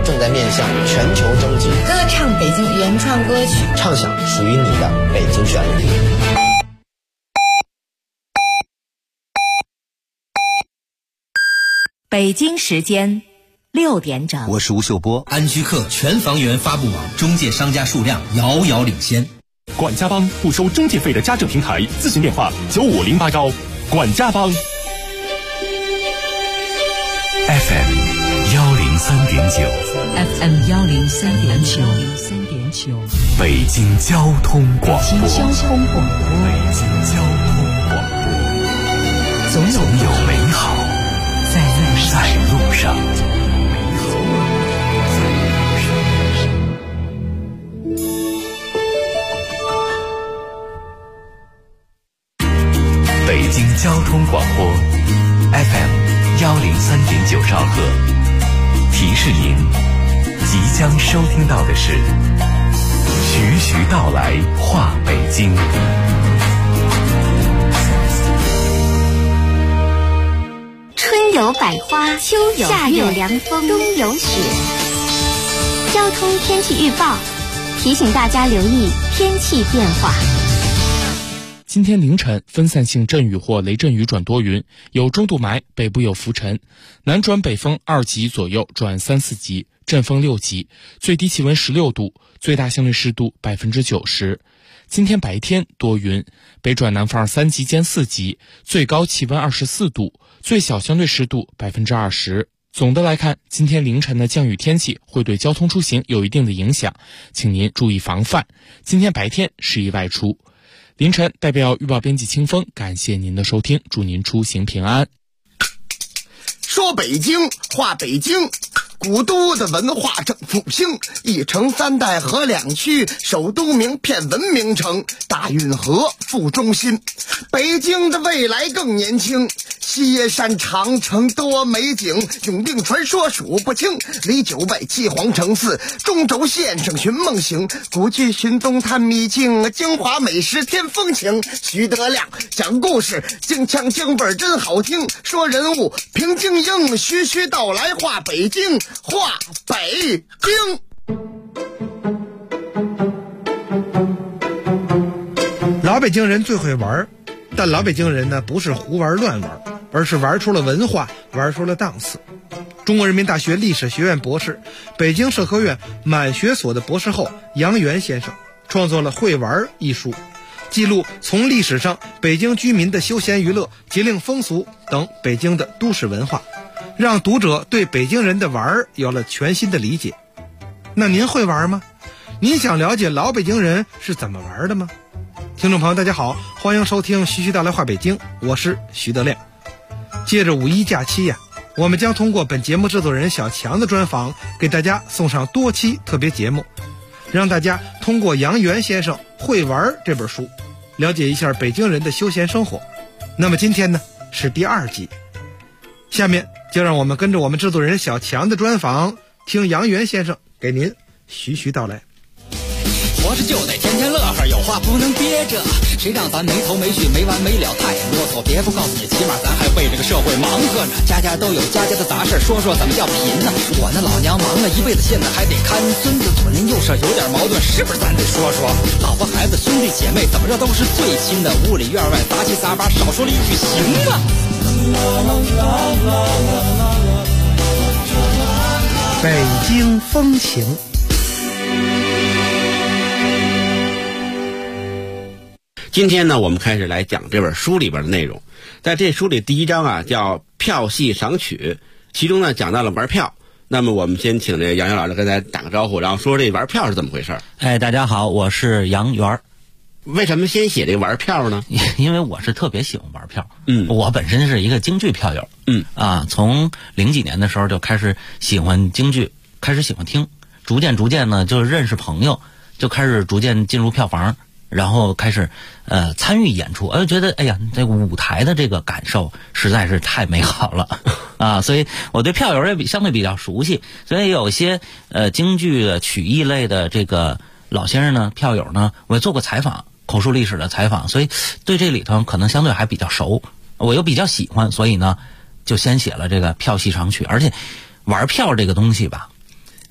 正在面向全球征集， 歌唱北京原创歌曲， 唱响属于你的北京旋律。 北京时间6点整， 我是吴秀波。 安居客全房源发布网中介商家数量遥遥领先。 管家帮不收中介费的家政平台，咨询电话95081。管家帮。 FM 103.9 FM 103.9， 北京交通广播。 北京交通广播， 北京交通广播， 总有美好在路上。北京交通广播 FM 103.9兆赫，提示您即将收听到的是徐徐道来话北京。 春有百花，秋有夏有凉风，冬有雪。交通天气预报提醒大家留意天气变化。 今天凌晨分散性阵雨或雷阵雨转多云，有中度霾，北部有浮尘，南转北风2级左右转3、4级，阵风6级，最低气温16度，最大相对湿度90%。今天白天多云，北转南风3级兼4级，最高气温24度，最小相对湿度20%。总的来看，今天凌晨的降雨天气会对交通出行有一定的影响，请您注意防范。今天白天适宜外出。凌晨代表预报编辑清风，感谢您的收听，祝您出行平安。 说北京话北京，古都的文化正复兴，一城3代合2区，首都名片文明城，大运河副中心。北京的未来更年轻，西山长城多美景，永定传说数不清，离九外七皇城寺，中轴线上寻梦行，古剧寻踪探秘境，京华美食添风情。徐德亮讲故事，京腔京味真好听，说人物评京英，徐徐道来话北京，话北京。 老北京人最会玩，但老北京人呢，不是胡玩乱玩，而是玩出了文化，玩出了档次。中国人民大学历史学院博士、北京社科院满学所的博士后杨元先生创作了《会玩》一书，记录从历史上北京居民的休闲娱乐、节令风俗等北京的都市文化，让读者对北京人的玩有了全新的理解。那您会玩吗？您想了解老北京人是怎么玩的吗？听众朋友大家好，欢迎收听徐徐道来话北京，我是徐德亮。借着5一假期我们将通过本节目制作人小强的专访，给大家送上多期特别节目，让大家通过杨元先生《会玩》这本书，了解一下北京人的休闲生活。那么今天呢，是第2集，下面就让我们跟着我们制作人小强的专访，听杨元先生给您徐徐道来。 活着就得天天乐呵，有话不能憋着，谁让咱没头没绪没完没了，太啰嗦。别不告诉你，起码咱还为这个社会忙活呢。家家都有家家的杂事，说说怎么叫贫呢？我那老娘忙了一辈子，现在还得看孙子，左邻右舍有点矛盾，是不是咱得说说？老婆孩子兄弟姐妹怎么着都是最亲的，屋里院外杂七杂八，少说了一句行吗？ 北京风情。 今天呢，我们开始来讲这本书里边的内容。在这书里第1章叫票戏赏曲，其中呢讲到了玩票。那么我们先请这个杨元老师跟大家打个招呼，然后说这玩票是怎么回事。 大家好，我是杨元。 为什么先写这个玩票呢？ 因为我是特别喜欢玩票。我本身是一个京剧票友。从00几年的时候就开始喜欢京剧，开始喜欢听，逐渐呢就认识朋友，就开始逐渐进入票房，然后开始参与演出，觉得哎呀，这个舞台的这个感受实在是太美好了所以我对票友也相对比较熟悉，所以有些京剧的曲艺类的这个老先生呢，票友呢，我也做过采访，口述历史的采访，所以对这里头可能相对还比较熟，我又比较喜欢，所以呢就先写了这个票戏赏曲。而且玩票这个东西吧，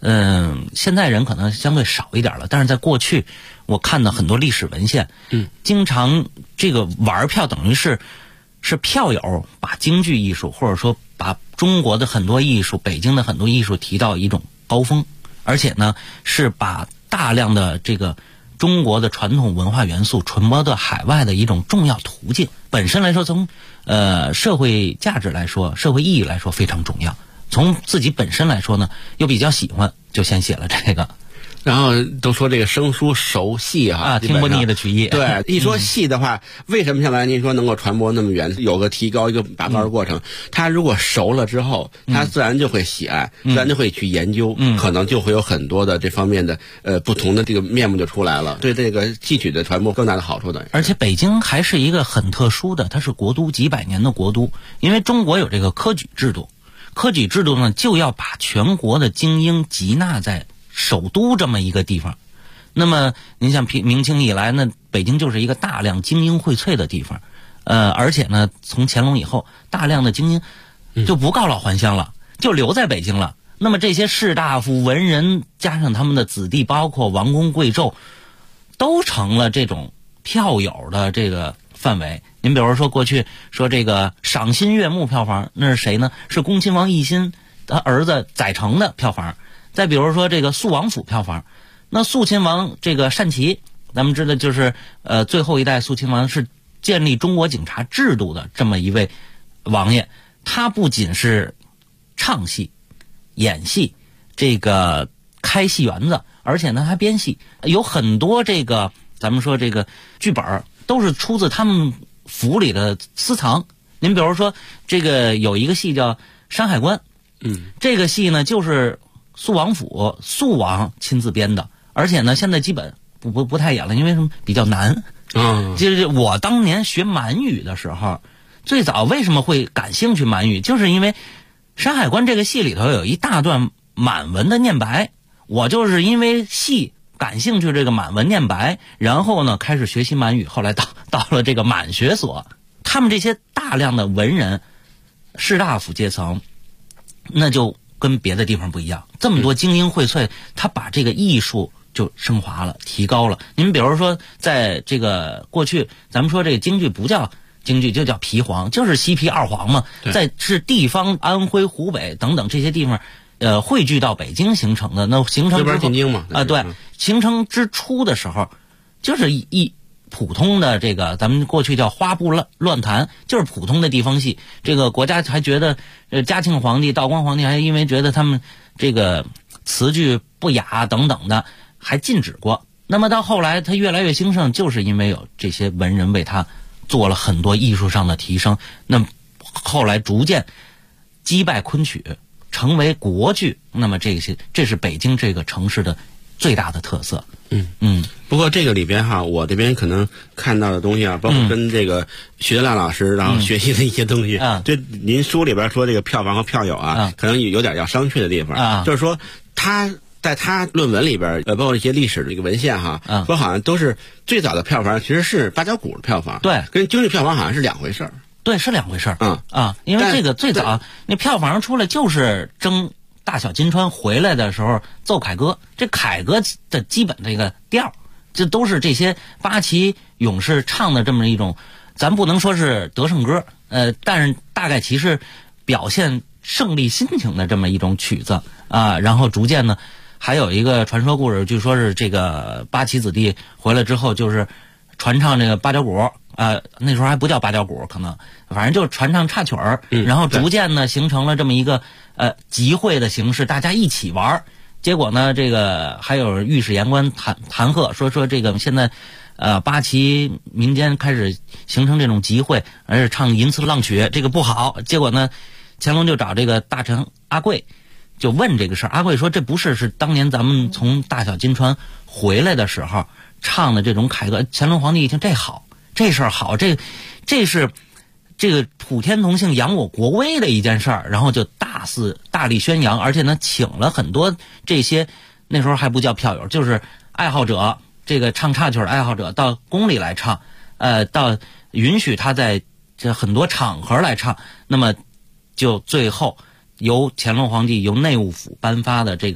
现在人可能相对少一点了，但是在过去我看到很多历史文献，经常这个玩票等于是票友把京剧艺术或者说把中国的很多艺术、北京的很多艺术提到一种高峰，而且呢是把大量的这个中国的传统文化元素传播到海外的一种重要途径。本身来说，从社会价值来说、社会意义来说非常重要。从自己本身来说呢，又比较喜欢，就先写了这个。 然后都说这个生疏熟戏哈， 听不腻的曲艺。 对，一说戏的话，为什么像刚才您说能够传播那么远，有个提高一个拔高的过程？他如果熟了之后，他自然就会喜爱，自然就会去研究，可能就会有很多的这方面的不同的这个面目就出来了，对这个戏曲的传播更大的好处的。 而且北京还是一个很特殊的，它是国都，几百年的国都，因为中国有这个科举制度。科举制度呢，就要把全国的精英集纳在首都这么一个地方。那么您像明清以来呢，北京就是一个大量精英荟萃的地方。而且呢，从乾隆以后，大量的精英就不告老还乡了，就留在北京了。那么这些士大夫、文人，加上他们的子弟，包括王公贵胄，都成了这种票友的这个范围。您比如说过去说这个赏心悦目票房，那是谁呢？是恭亲王奕欣他儿子载澄的票房。再比如说这个肃王府票房，那肃亲王这个单琦，咱们知道就是最后一代肃亲王是建立中国警察制度的这么一位王爷。他不仅是唱戏、演戏，这个开戏园子，而且呢还编戏，有很多这个咱们说这个剧本都是出自他们府里的私藏。您比如说这个有一个戏叫《山海关》，这个戏呢就是肃王府肃王亲自编的，而且呢现在基本不太演了，因为什么比较难。就是我当年学满语的时候，最早为什么会感兴趣满语，就是因为《山海关》这个戏里头有一大段满文的念白，我就是因为戏感兴趣这个满文念白，然后呢开始学习满语，后来到了这个满学所。他们这些大量的文人士大夫阶层，那就跟别的地方不一样，这么多精英荟萃，他把这个艺术就升华了，提高了。您比如说在这个过去咱们说这个京剧不叫京剧，就叫皮黄，就是西皮二黄嘛，在是地方安徽湖北等等这些地方汇聚到北京形成的。那形成之后这边进京嘛对，形成之初的时候就是一普通的这个咱们过去叫花布乱弹，就是普通的地方戏。这个国家还觉得嘉庆皇帝、道光皇帝还因为觉得他们这个词句不雅等等的还禁止过。那么到后来他越来越兴盛，就是因为有这些文人为他做了很多艺术上的提升。那后来逐渐击败昆曲，成为国剧。那么这是北京这个城市的最大的特色。 不过这个里边哈，我这边可能看到的东西啊，包括跟这个徐德亮老师然后学习的一些东西，这您书里边说这个票房和票友啊，可能有点要商榷的地方，就是说他在他论文里边包括一些历史的一个文献哈，说好像都是最早的票房其实是八角鼓的票房， 对， 跟京剧票房好像是两回事儿。 对，是两回事儿。因为这个最早那票房出来就是征大小金川回来的时候奏凯歌，这凯歌的基本这个调，这都是这些八旗勇士唱的这么一种，咱不能说是得胜歌，但是大概其实表现胜利心情的这么一种曲子啊。然后逐渐呢，还有一个传说故事，据说是这个八旗子弟回来之后就是传唱这个八角鼓。那时候还不叫八角鼓，可能反正就传唱插曲儿，然后逐渐呢形成了这么一个集会的形式，大家一起玩。结果呢，这个还有御史言官弹劾说这个现在八旗民间开始形成这种集会，而且唱淫词浪曲，这个不好。结果呢，乾隆就找这个大臣阿贵，就问这个事儿。阿贵说这不是当年咱们从大小金川回来的时候唱的这种凯歌。乾隆皇帝一听这好。这事儿好，这是这个普天同庆扬我国威的一件事儿，然后就大力宣扬，而且呢请了很多这些那时候还不叫票友，就是爱好者，这个唱插曲的爱好者到宫里来唱，到允许他在这很多场合来唱。那么就最后由乾隆皇帝由内务府颁发的这个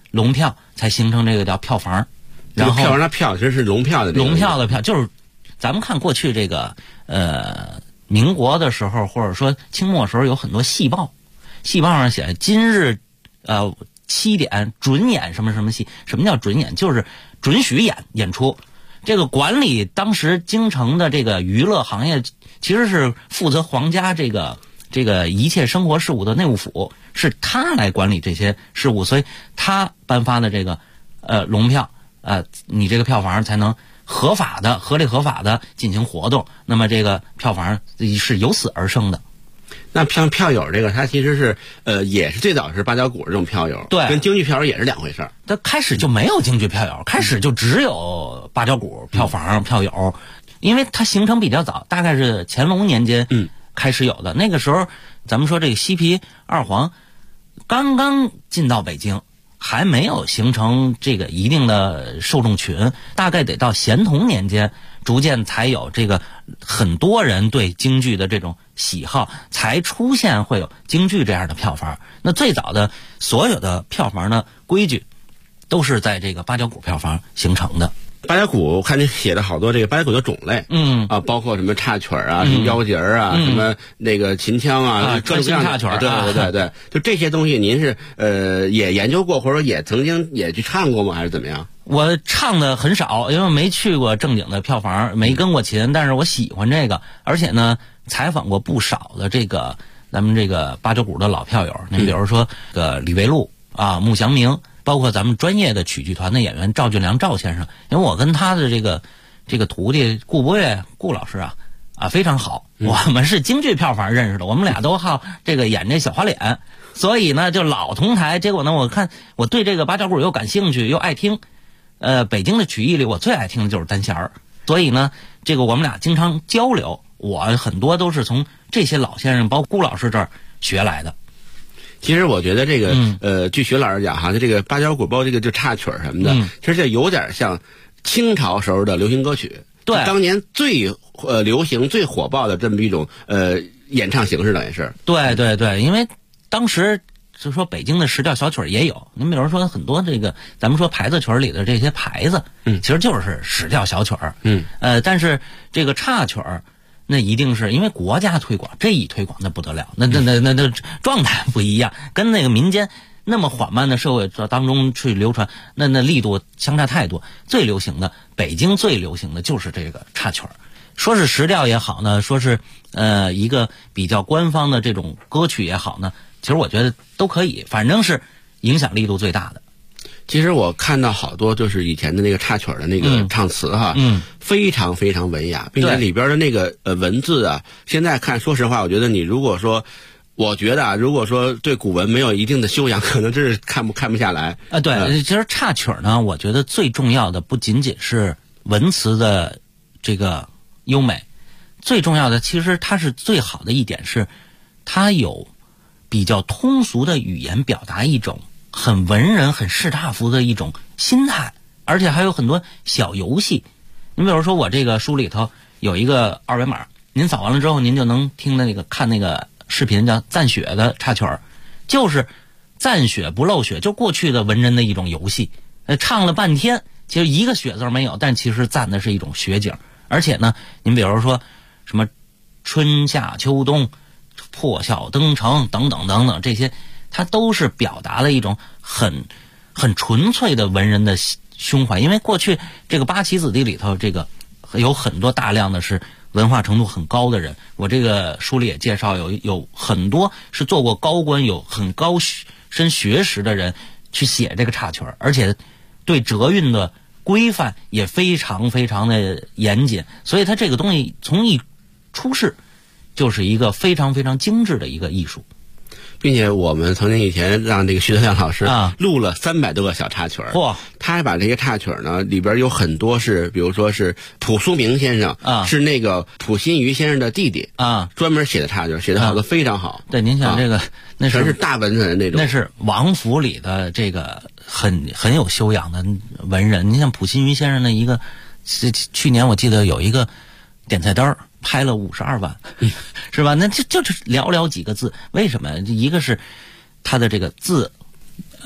龙票才形成这个叫票房。然后票房的票其实是龙票的龙票的票，就是咱们看过去这个民国的时候，或者说清末的时候，有很多戏报，戏报上写今日7点准演什么什么戏。什么叫准演？就是准许演出。这个管理当时京城的这个娱乐行业，其实是负责皇家这个一切生活事务的内务府，是他来管理这些事务，所以他颁发的这个龙票，你这个票房才能合理合法的进行活动，那么这个票房是由此而生的。 那像票友这个，它其实是也是最早是八角鼓这种票友， 对， 跟京剧票友也是两回事儿。 它开始就没有京剧票友，开始就只有八角鼓票房票友，因为它形成比较早，大概是乾隆年间开始有的。那个时候咱们说这个西皮二黄刚刚进到北京，还没有形成这个一定的受众群，大概得到咸同年间，逐渐才有这个很多人对京剧的这种喜好，才出现会有京剧这样的票房。那最早的所有的票房的规矩，都是在这个八角鼓票房形成的。 八角鼓我看你写了好多这个八角鼓的种类，包括什么插曲啊，什么腰节啊，什么那个琴腔啊，各种各样的插曲对，就这些东西，您是也研究过，或者说也曾经也去唱过吗？还是怎么样？ 我唱的很少，因为没去过正经的票房，没跟过琴，但是我喜欢这个，而且呢，采访过不少的这个咱们这个八角鼓的老票友，你比如说李维禄啊、穆祥明。包括咱们专业的曲剧团的演员赵俊良赵先生，因为我跟他的这个徒弟顾博岳顾老师啊非常好，我们是京剧票房认识的，我们俩都好这个演这小花脸，所以呢就老同台。结果呢，我看我对这个八角鼓又感兴趣又爱听，北京的曲艺里我最爱听的就是单弦儿，所以呢这个我们俩经常交流，我很多都是从这些老先生包括顾老师这儿学来的。 其实我觉得这个据徐老师讲哈，就这个八角鼓包括这个就插曲什么的，其实这有点像清朝时候的流行歌曲， 对， 当年最流行最火爆的这么一种演唱形式等于是。 对，因为当时就说北京的石调小曲也有，您比如说很多这个咱们说牌子曲里的这些牌子，其实就是石调小曲儿，但是这个插曲儿。那一定是因为国家推广，这一推广那不得了，那状态不一样，跟那个民间那么缓慢的社会当中去流传，那力度相差太多。最流行的，北京最流行的就是这个插曲儿，说是石调也好呢，说是一个比较官方的这种歌曲也好呢，其实我觉得都可以，反正是影响力度最大的。 其实我看到好多就是以前的那个插曲的那个唱词哈，非常非常文雅，并且里边的那个文字啊，现在看说实话，我觉得你如果说，我觉得啊，如果说对古文没有一定的修养，可能真是看不下来啊。对，其实插曲呢，我觉得最重要的不仅仅是文词的这个优美，最重要的其实它是最好的一点是，它有比较通俗的语言表达一种很文人很士大夫的一种心态，而且还有很多小游戏。你比如说我这个书里头有一个二维码，您扫完了之后您就能听那个看那个视频叫赞雪的插曲儿，就是赞雪不漏雪，就过去的文人的一种游戏。唱了半天其实一个雪字没有，但其实赞的是一种雪景。而且呢您比如说什么春夏秋冬破晓登城等等等等，这些它都是表达了一种很纯粹的文人的胸怀。因为过去这个八旗子弟里头，这个有很多大量的是文化程度很高的人，我这个书里也介绍有很多是做过高官有很高深学识的人去写这个插曲，而且对折韵的规范也非常非常的严谨，所以它这个东西从一出世就是一个非常非常精致的一个艺术。 并且我们曾经以前让这个徐德亮老师录了300多个小插曲，他还把这些插曲呢里边有很多是，比如说是蒲苏明先生是那个蒲新余先生的弟弟专门写的插曲，写的好多非常好。 对，您想这个那全是大文人那种， 那是王府里的这个很有修养的文人。您像蒲新余先生的一个，去年我记得有一个点菜单拍了52万，是吧？那就是寥寥几个字。为什么？一个是他的这个字，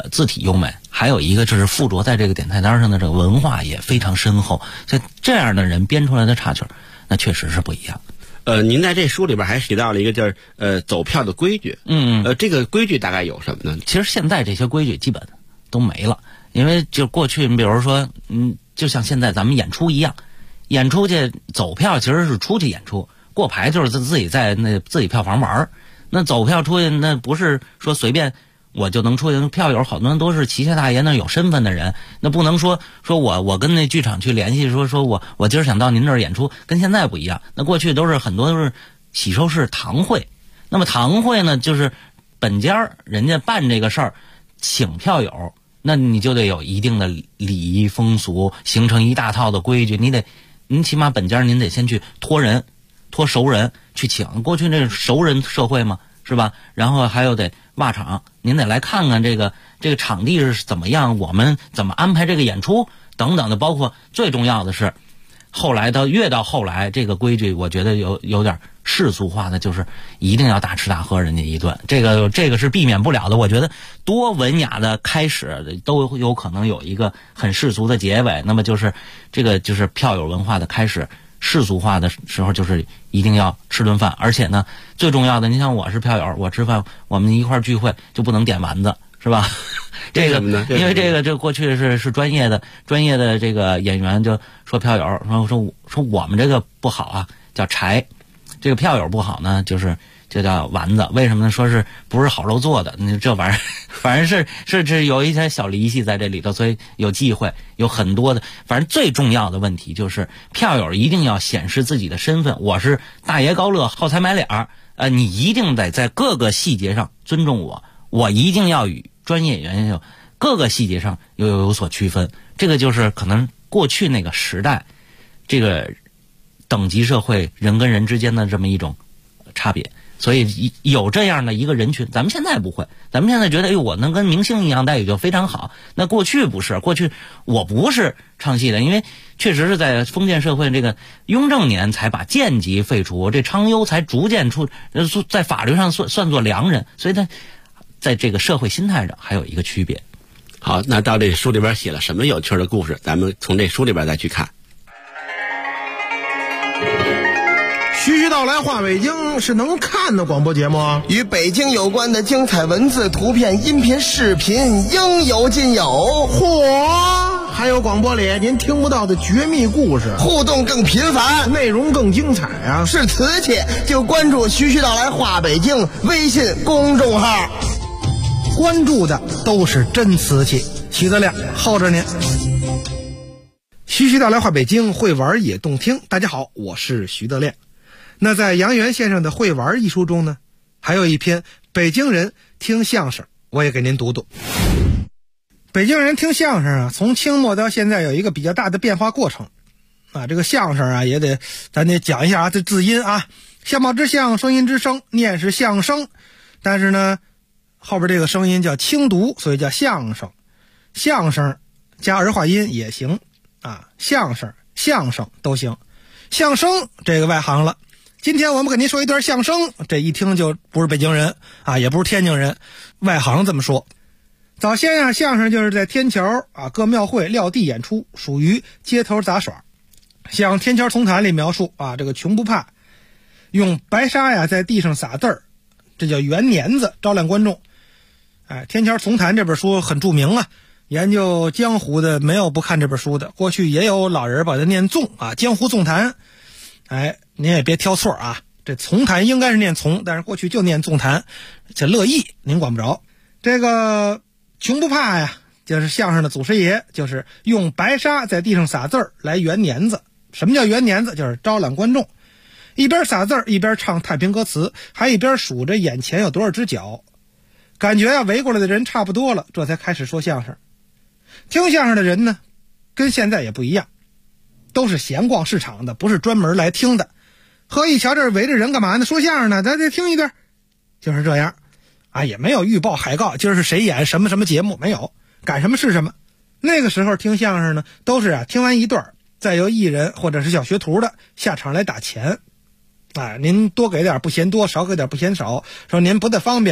字体优美，还有一个就是附着在这个点菜单上的这个文化也非常深厚，所以这样的人编出来的插曲，那确实是不一样。 您在这书里边还提到了一个叫走票的规矩。这个规矩大概有什么呢？ 其实现在这些规矩基本都没了，因为就过去你比如说就像现在咱们演出一样，演出去走票其实是出去演出，过牌就是自己在那自己票房玩，那走票出去那不是说随便我就能出去，票友好多人都是旗下大爷，那有身份的人，那不能说我跟那剧场去联系说我今儿想到您这儿演出，跟现在不一样。那过去很多都是喜寿式堂会，那么堂会呢就是本家人家办这个事儿请票友，那你就得有一定的礼仪风俗，形成一大套的规矩，您起码本家您得先去托熟人去请，过去那熟人社会嘛，是吧？然后还有得挖场，您得来看看这个场地是怎么样，我们怎么安排这个演出等等的，包括最重要的是越到后来这个规矩我觉得有点世俗化的，就是一定要大吃大喝人家一顿，这个是避免不了的。我觉得多文雅的开始都有可能有一个很世俗的结尾，那么就是这个就是票友文化的开始世俗化的时候，就是一定要吃顿饭，而且呢最重要的，你像我是票友，我吃饭我们一块聚会就不能点丸子，是吧？这个因为这个过去是专业的这个演员就说票友说我们这个不好啊，叫柴，这个票友不好呢就叫丸子，为什么呢？说是不是好肉做的？这玩意儿，反正是有一些小离析在这里头，所以有忌讳，有很多的。反正最重要的问题就是票友一定要显示自己的身份，我是大爷高乐，好财买脸儿。你一定得在各个细节上尊重我一定要与专业演员有各个细节上有所区分。这个就是可能过去那个时代，这个等级社会人跟人之间的这么一种差别。所以有这样的一个人群，咱们现在不会，咱们现在觉得我能跟明星一样待遇就非常好。那过去不是，过去我不是唱戏的，因为确实是在封建社会这个雍正年才把贱籍废除，这昌优才逐渐在法律上算作良人，所以他在这个社会心态上还有一个区别。 好，那到这书里边写了什么有趣的故事，咱们从这书里边再去看。 徐徐道来话北京是能看的广播节目啊， 与北京有关的精彩文字、图片、音频、视频应有尽有。 嚯，还有广播里您听不到的绝密故事， 互动更频繁， 内容更精彩啊！ 是瓷器就关注徐徐道来话北京微信公众号， 关注的都是真瓷器。徐德亮候着您。徐徐道来话北京，会玩也动听。大家好，我是徐德亮。那在杨元先生的《会玩》一书中呢，还有一篇北京人听相声，我也给您读读。北京人听相声啊，从清末到现在有一个比较大的变化过程啊。这个相声啊，咱得讲一下啊，这字音啊，相貌之相，声音之声，念是相声，但是呢，后边这个声音叫轻读，所以叫相声。相声加儿化音也行啊，相声都行。相声这个外行了。今天我们给您说一段相声，这一听就不是北京人啊，也不是天津人，外行这么说。早先啊，相声就是在天桥啊各庙会撂地演出，属于街头杂耍。像《天桥丛谈》里描述啊，这个穷不怕，用白沙呀在地上撒字儿，这叫圆年子，招揽观众。《天桥丛谈》这本书很著名啊，研究江湖的没有不看这本书的。过去也有老人把它念纵啊，江湖纵谈。您也别挑错啊，这丛谈应该是念丛，但是过去就念纵谈，这乐意您管不着。这个穷不怕呀，就是相声的祖师爷，就是用白沙在地上撒字儿来圆年子。什么叫圆年子？就是招揽观众，一边撒字儿一边唱太平歌词，还一边数着眼前有多少只脚，感觉啊围过来的人差不多了，这才开始说相声。听相声的人呢，跟现在也不一样，都是闲逛市场的，不是专门来听的。何一瞧这围着人干嘛呢？说相声呢，咱再听一段，就是这样啊，也没有预报海告，今儿是谁演什么什么节目，没有，赶什么是什么。那个时候听相声呢，都是啊听完一段，再由艺人或者是小学徒的下场来打钱。您多给点不嫌多，少给点不嫌少，说您不太方便，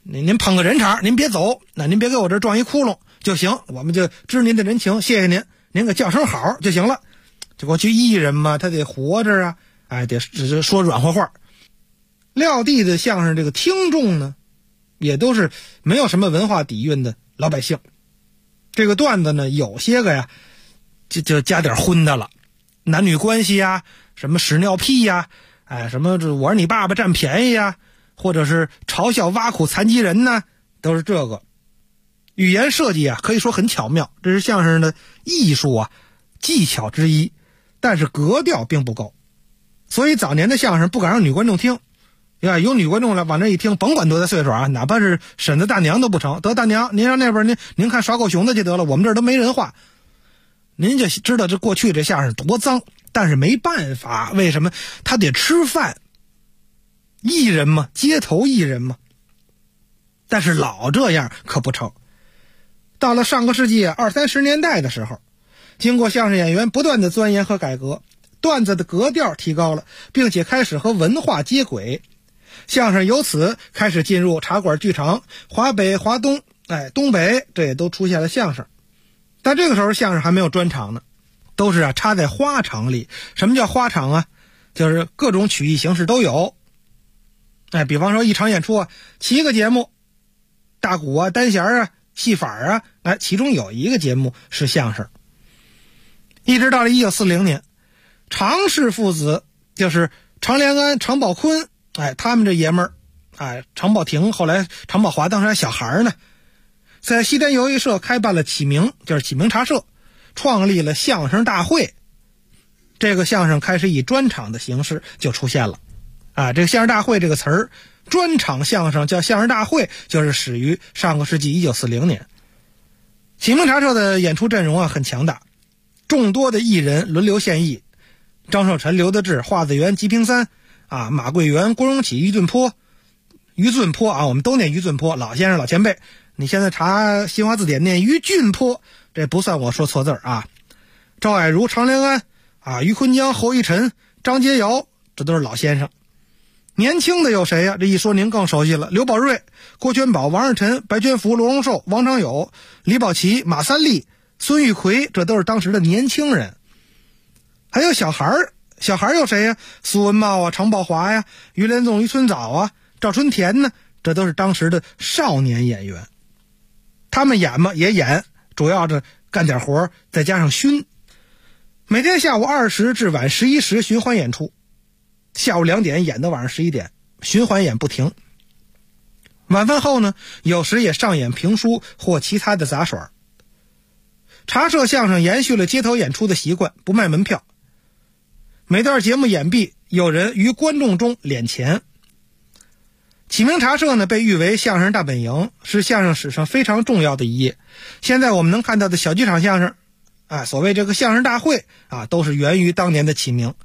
您捧个人场，您别走，那您别给我这撞一窟窿就行，我们就知您的人情，谢谢您，您给叫声好就行了。这过去艺人嘛，他得活着啊，哎，得说软和话。撂地的相声这个听众呢，也都是没有什么文化底蕴的老百姓。这个段子呢，有些个呀，就加点荤的了，男女关系呀，什么屎尿屁呀，哎，什么我是你爸爸占便宜呀，或者是嘲笑挖苦残疾人呢，都是这个。语言设计啊，可以说很巧妙，这是相声的艺术啊技巧之一，但是格调并不高。所以早年的相声不敢让女观众听，有女观众来往那一听，甭管多大岁数啊，哪怕是婶子大娘都不成，得大娘您上那边您看耍狗熊的去得了，我们这儿都没人话。您就知道这过去这相声多脏，但是没办法，为什么？他得吃饭，艺人嘛，街头艺人嘛。但是老这样可不成。到了上个世纪20、30年代的时候，经过相声演员不断的钻研和改革，段子的格调提高了，并且开始和文化接轨，相声由此开始进入茶馆剧场，华北华东东北这也都出现了相声。但这个时候相声还没有专场呢，都是插在花场里。什么叫花场啊？就是各种曲艺形式都有。比方说一场演出啊，7个节目，大鼓啊、单弦啊、戏法啊，其中有一个节目是相声。一直到了1940年，常氏父子，就是常连安、常宝坤，他们这爷们儿，常宝霆，后来常宝华当时还小孩呢，在西单游艺社开办了启明，就是启明茶社，创立了相声大会。这个相声开始以专场的形式就出现了。这个相声大会这个词儿，专场相声叫相声大会，就是始于上个世纪1940年。启明茶社的演出阵容很强大，众多的艺人轮流献艺，张寿臣、刘德志、华子元、吉平三马桂元、郭荣启、于俊坡我们都念于俊坡，老先生老前辈。你现在查新华字典念于俊坡，这不算我说错字啊。赵爱如、常连安于坤江、侯一晨、张杰尧，这都是老先生。年轻的有谁呀？这一说您更熟悉了，刘宝瑞、郭全宝、王二晨、白全福、罗荣寿、王长友、李宝琦、马三立、孙玉奎，这都是当时的年轻人。还有小孩有谁呀？苏文茂常宝华呀、于连纵、于春藻赵春田呢，这都是当时的少年演员。他们演嘛也演，主要是干点活再加上熏。每天下午20至晚11时循环演出，下午2点演到晚上11点，循环演不停。晚饭后呢，有时也上演评书或其他的杂耍。茶社相声延续了街头演出的习惯，不卖门票。每段节目演毕，有人于观众中敛钱。启明茶社呢，被誉为相声大本营，是相声史上非常重要的一页。现在我们能看到的小剧场相声，所谓这个相声大会都是源于当年的启明。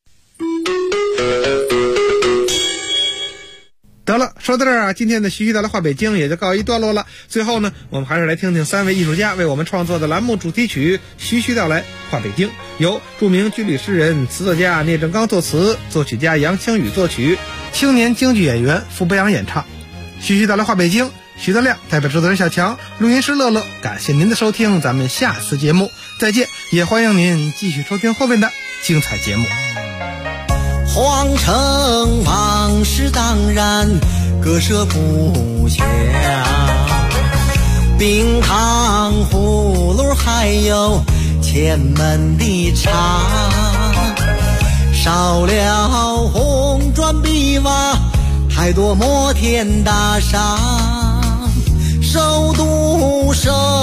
得了，说到这儿今天的徐徐道来话北京也就告一段落了。最后呢，我们还是来听听3位艺术家为我们创作的栏目主题曲《徐徐道来话北京》，由著名军旅诗人、词作家聂正刚作词，作曲家杨清宇作曲，青年京剧演员傅博阳演唱。徐徐道来话北京，徐德亮代表制作人小强，录音师乐乐，感谢您的收听，咱们下次节目再见，也欢迎您继续收听后面的精彩节目。 皇城往事当然割舍不下，冰糖葫芦还有前门的茶，少了红砖碧瓦，还多摩天大厦，首都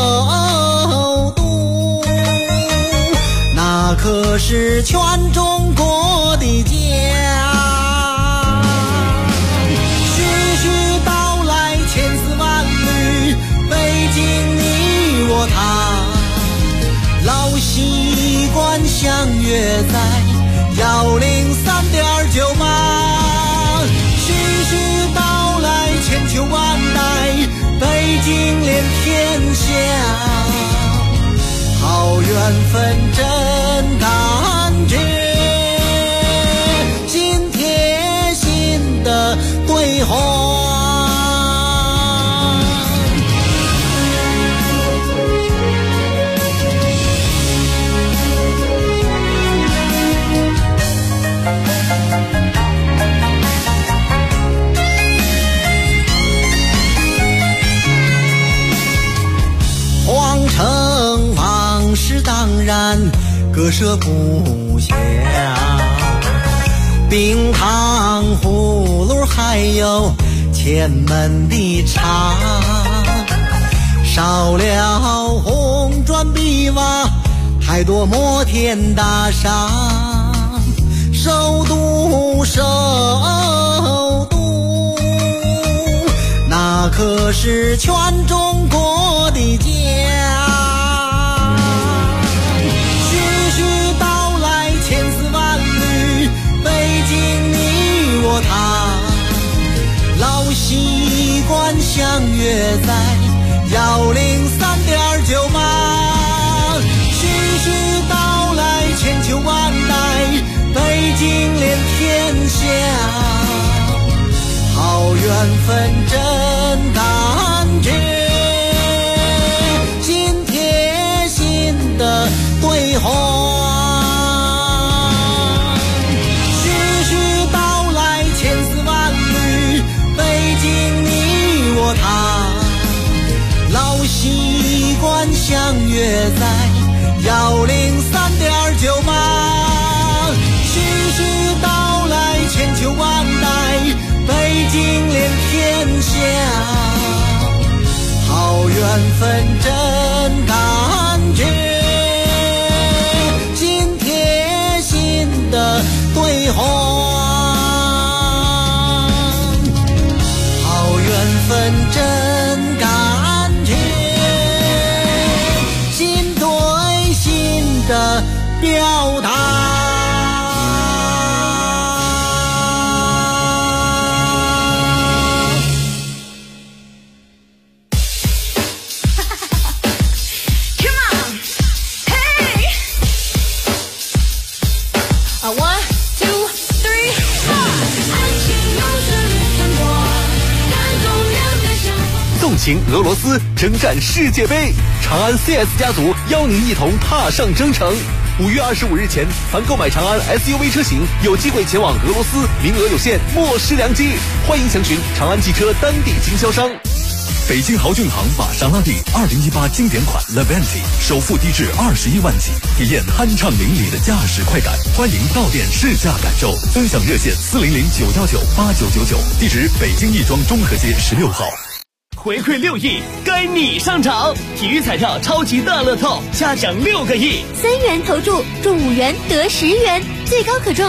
那可是全中国的家。徐徐道来千丝万缕，北京你我他，老习惯相约在103.98。徐徐道来千秋万代，北京连天下。好缘分真感觉，心贴心的对话。 当然割舍不下，冰糖葫芦还有前门的茶，少了红砖碧瓦，太多摩天大厦，首都首都，那可是全中国的家。徐徐道来千丝万缕，北京你我他，老习惯相约在103.9码。徐徐道来千秋万代，北京连天下，好缘分真感觉，心贴心的对话。徐徐道来千丝万缕，北京你我他，老习惯相约在103.9码。徐徐道来千秋万代，北京连天下，好缘分真感觉，心贴心的对话，好缘分真感觉，心对心的表达。 纵情俄罗斯，征战世界杯，长安 CS 家族邀您一同踏上征程。5月25日前，凡购买长安 SUV 车型，有机会前往俄罗斯，名额有限，莫失良机。欢迎详询长安汽车当地经销商。 北京豪骏行玛莎拉蒂2018经典款 Levante 首付低至21万起，体验酣畅淋漓的驾驶快感。欢迎到店试驾感受，分享热线400-919-8999，地址北京亦庄中和街16号。 回馈6亿，该你上场！体育彩票超级大乐透，下奖6个亿 ，3元投注中5元得10元，最高可中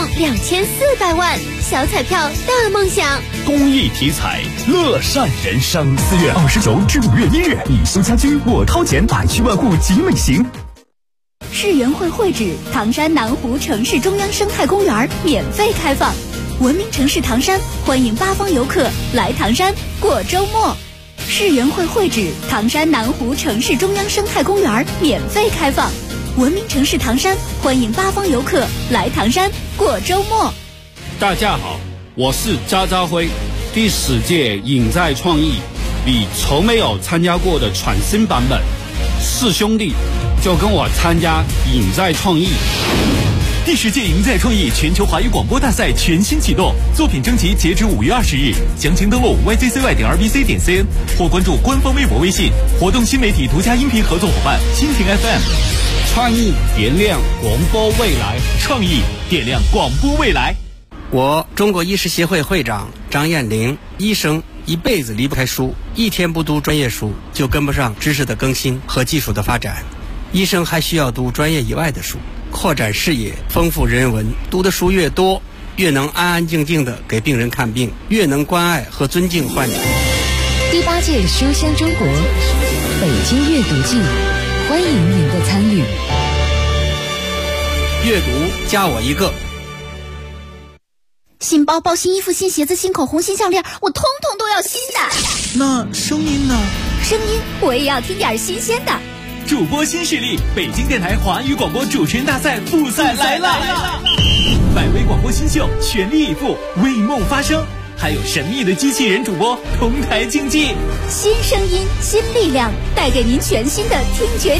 2400万。小彩票大梦想， 公益体彩，乐善人生。 4月29至5月1日，你修家居，我掏钱，百趣万户集美行。 世园会会址唐山南湖城市中央生态公园免费开放，文明城市唐山欢迎8方游客来唐山过周末。世园会会址唐山南湖城市中央生态公园免费开放，文明城市唐山欢迎8方游客来唐山过周末。 大家好，我是渣渣辉。第10届影在创意，你从没有参加过的全新版本，是兄弟就跟我参加影在创意。 第10届赢在创意全球华语广播大赛全新启动，作品征集截止5月20日，详情登录 yzcy.rbc.cn 或关注官方微博微信。活动新媒体独家音频合作伙伴蜻蜓 FM。 创意点亮广播未来，创意点亮广播未来。 我中国医师协会会长张艳玲，医生一辈子离不开书，一天不读专业书就跟不上知识的更新和技术的发展。医生还需要读专业以外的书，扩展视野，丰富人文。读的书越多，越能安安静静地给病人看病，越能关爱和尊敬患者。 第8届书香中国北京阅读季，欢迎您的参与。 阅读加我一个。 新包包、新衣服、新鞋子、新口红、新项链，我通通都要新的。 那声音呢？ 声音我也要听点新鲜的。 主播新势力，北京电台华语广播主持人大赛复赛来了！100位广播新秀全力以赴，为梦发声，还有神秘的机器人主播同台竞技。 新声音，新力量，带给您全新的听觉